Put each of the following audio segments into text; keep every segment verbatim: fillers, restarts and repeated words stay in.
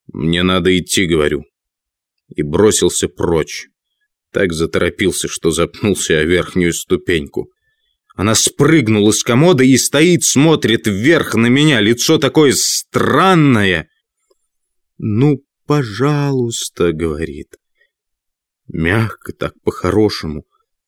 «Мне надо идти», — говорю. И бросился прочь. Так заторопился, что запнулся о верхнюю ступеньку. Она спрыгнула с комода и стоит, смотрит вверх на меня. Лицо такое странное. «Ну, пожалуйста», — говорит. Мягко так, по-хорошему.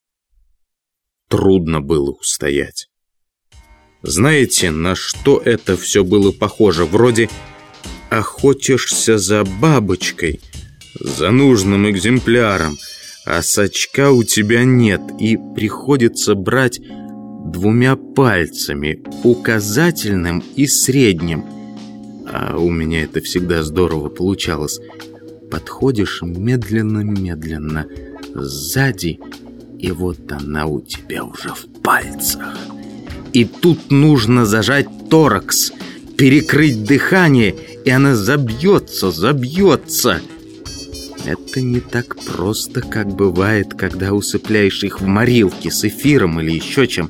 Трудно было устоять. Знаете, на что это все было похоже? Вроде охотишься за бабочкой, за нужным экземпляром, а сачка у тебя нет, и приходится брать двумя пальцами, указательным и средним. А у меня это всегда здорово получалось. Подходишь медленно-медленно сзади, и вот она у тебя уже в пальцах. И тут нужно зажать торакс, перекрыть дыхание, и она забьется, забьется. Это не так просто, как бывает, когда усыпляешь их в морилке с эфиром или еще чем.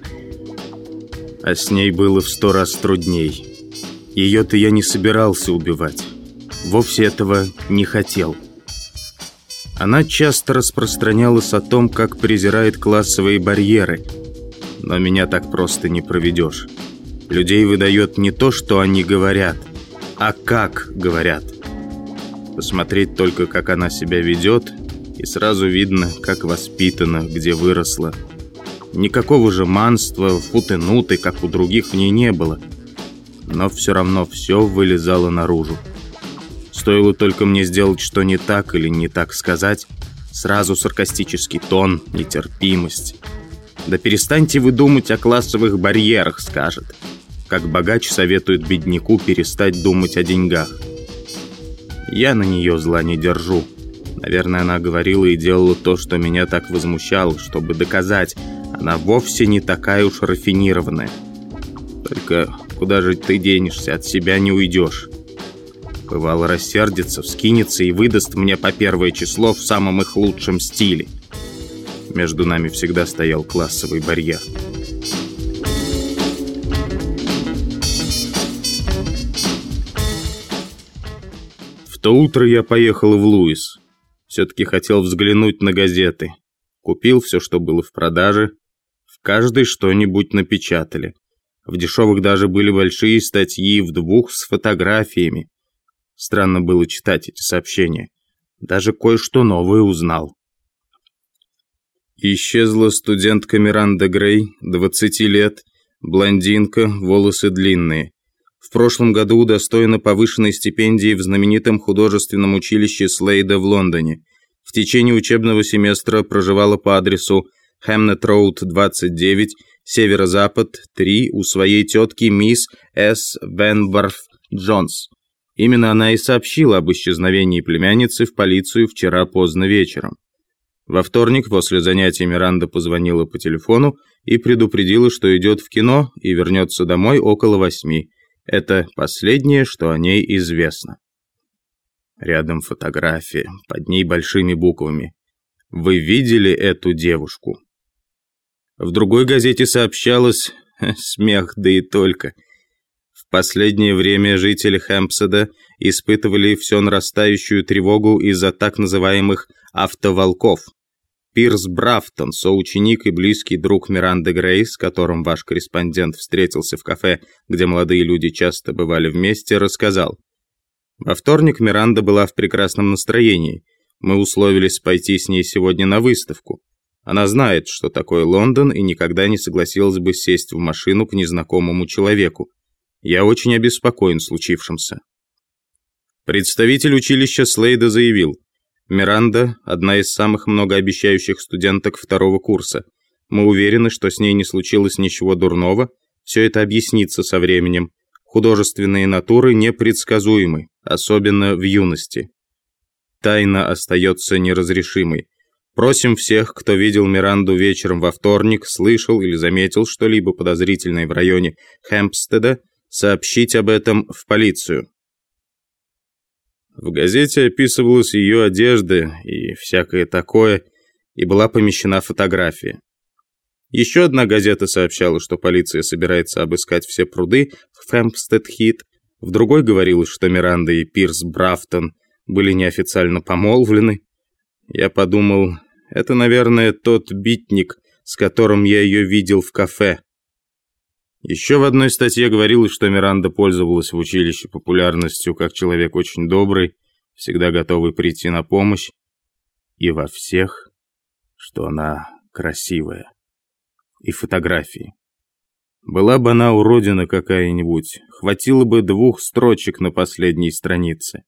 А с ней было в сто раз трудней. Ее-то я не собирался убивать. Вовсе этого не хотел. Она часто распространялась о том, как презирает классовые барьеры. Но меня так просто не проведешь. Людей выдает не то, что они говорят, а как говорят. Посмотреть только, как она себя ведет, и сразу видно, как воспитана, где выросла. Никакого жеманства, футы-нуты, как у других, в ней не было. Но все равно все вылезало наружу. Стоило только мне сделать что не так или не так сказать, сразу саркастический тон, нетерпимость. «Да перестаньте вы думать о классовых барьерах», — скажет. Как богач советует бедняку перестать думать о деньгах. Я на нее зла не держу. Наверное, она говорила и делала то, что меня так возмущало, чтобы доказать, она вовсе не такая уж рафинированная. Только куда же ты денешься, от себя не уйдешь. Бывало, рассердится, вскинется и выдаст мне по первое число в самом их лучшем стиле. Между нами всегда стоял классовый барьер. В то утро я поехал в Луис. Все-таки хотел взглянуть на газеты. Купил все, что было в продаже. В каждой что-нибудь напечатали. В дешевых даже были большие статьи в двух с фотографиями. Странно было читать эти сообщения. Даже кое-что новое узнал. Исчезла студентка Миранда Грей, двадцати лет, блондинка, волосы длинные. В прошлом году удостоена повышенной стипендии в знаменитом художественном училище Слейда в Лондоне. В течение учебного семестра проживала по адресу Хэмнет-Роуд, двадцать девять, северо-запад, три, у своей тетки мисс С. Венбарф Джонс. Именно она и сообщила об исчезновении племянницы в полицию вчера поздно вечером. Во вторник после занятий Миранда позвонила по телефону и предупредила, что идет в кино и вернется домой около восьми. Это последнее, что о ней известно. Рядом фотография, под ней большими буквами. Вы видели эту девушку? В другой газете сообщалось, смех, да и только. В последнее время жители Хэмпстеда испытывали все нарастающую тревогу из-за так называемых автоволков. Пирс Брафтон, соученик и близкий друг Миранды Грей, с которым ваш корреспондент встретился в кафе, где молодые люди часто бывали вместе, рассказал. Во вторник Миранда была в прекрасном настроении. Мы условились пойти с ней сегодня на выставку. Она знает, что такое Лондон, и никогда не согласилась бы сесть в машину к незнакомому человеку. Я очень обеспокоен случившимся. Представитель училища Слейда заявил: Миранда – одна из самых многообещающих студенток второго курса. Мы уверены, что с ней не случилось ничего дурного. Все это объяснится со временем. Художественные натуры непредсказуемы, особенно в юности. Тайна остается неразрешимой. Просим всех, кто видел Миранду вечером во вторник, слышал или заметил что-либо подозрительное в районе Хэмпстеда, сообщить об этом в полицию. В газете описывалась ее одежда и всякое такое, и была помещена фотография. Еще одна газета сообщала, что полиция собирается обыскать все пруды в Хэмпстед-Хит. В другой говорилось, что Миранда и Пирс Брафтон были неофициально помолвлены. Я подумал, это, наверное, тот битник, с которым я ее видел в кафе. Еще в одной статье говорилось, что Миранда пользовалась в училище популярностью как человек очень добрый, всегда готовый прийти на помощь, и во всех, что она красивая. И фотографии. Была бы она уродина какая-нибудь, хватило бы двух строчек на последней странице.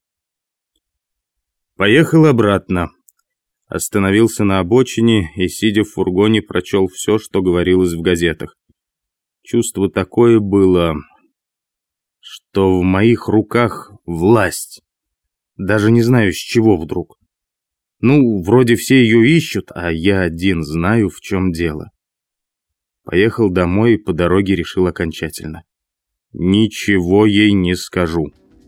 Поехал обратно. Остановился на обочине и, сидя в фургоне, прочел все, что говорилось в газетах. Чувство такое было, что в моих руках власть. Даже не знаю, с чего вдруг. Ну, вроде все ее ищут, а я один знаю, в чем дело. Поехал домой и по дороге решил окончательно. Ничего ей не скажу.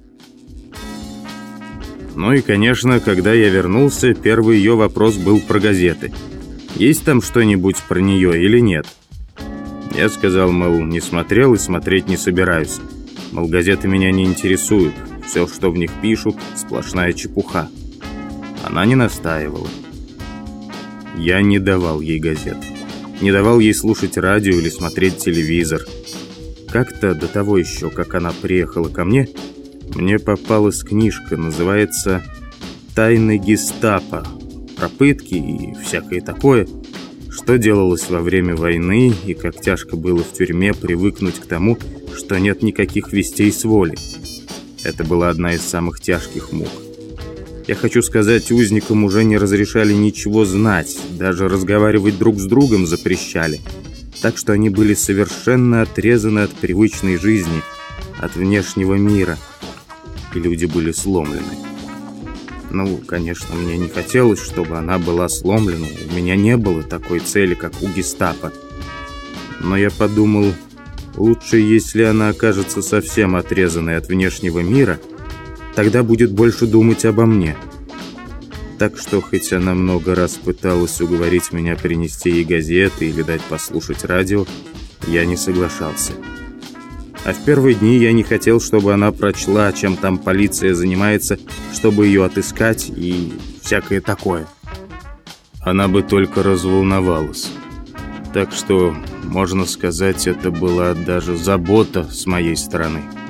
Ну и, конечно, когда я вернулся, первый ее вопрос был про газеты. Есть там что-нибудь про нее или нет? Я сказал, мол, не смотрел и смотреть не собираюсь. Мол, газеты меня не интересуют. Все, что в них пишут, сплошная чепуха. Она не настаивала. Я не давал ей газет. Не давал ей слушать радио или смотреть телевизор. Как-то до того еще, как она приехала ко мне, мне попалась книжка, называется «Тайны гестапо». Про пытки и всякое такое. Что делалось во время войны и как тяжко было в тюрьме привыкнуть к тому, что нет никаких вестей с воли. Это была одна из самых тяжких мук. Я хочу сказать, узникам уже не разрешали ничего знать, даже разговаривать друг с другом запрещали. Так что они были совершенно отрезаны от привычной жизни, от внешнего мира. И люди были сломлены. Ну, конечно, мне не хотелось, чтобы она была сломлена. У меня не было такой цели, как у гестапо. Но я подумал, лучше, если она окажется совсем отрезанной от внешнего мира, тогда будет больше думать обо мне. Так что, хоть она много раз пыталась уговорить меня принести ей газеты или дать послушать радио, я не соглашался. А в первые дни я не хотел, чтобы она прочла, чем там полиция занимается, чтобы ее отыскать и всякое такое. Она бы только разволновалась. Так что, можно сказать, это была даже забота с моей стороны.